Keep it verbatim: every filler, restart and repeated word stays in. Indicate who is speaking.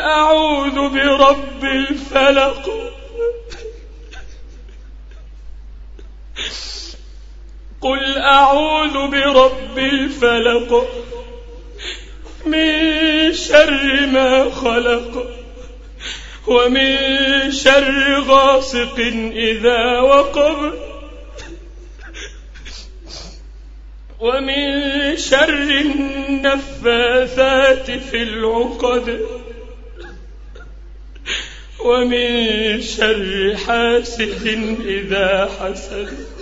Speaker 1: أعوذ برب الفلق قل أعوذ برب الفلق من شر ما خلق ومن شر غاسق إذا وقب ومن شر النفاثات في العقد ومن شر حاسد إذا حسد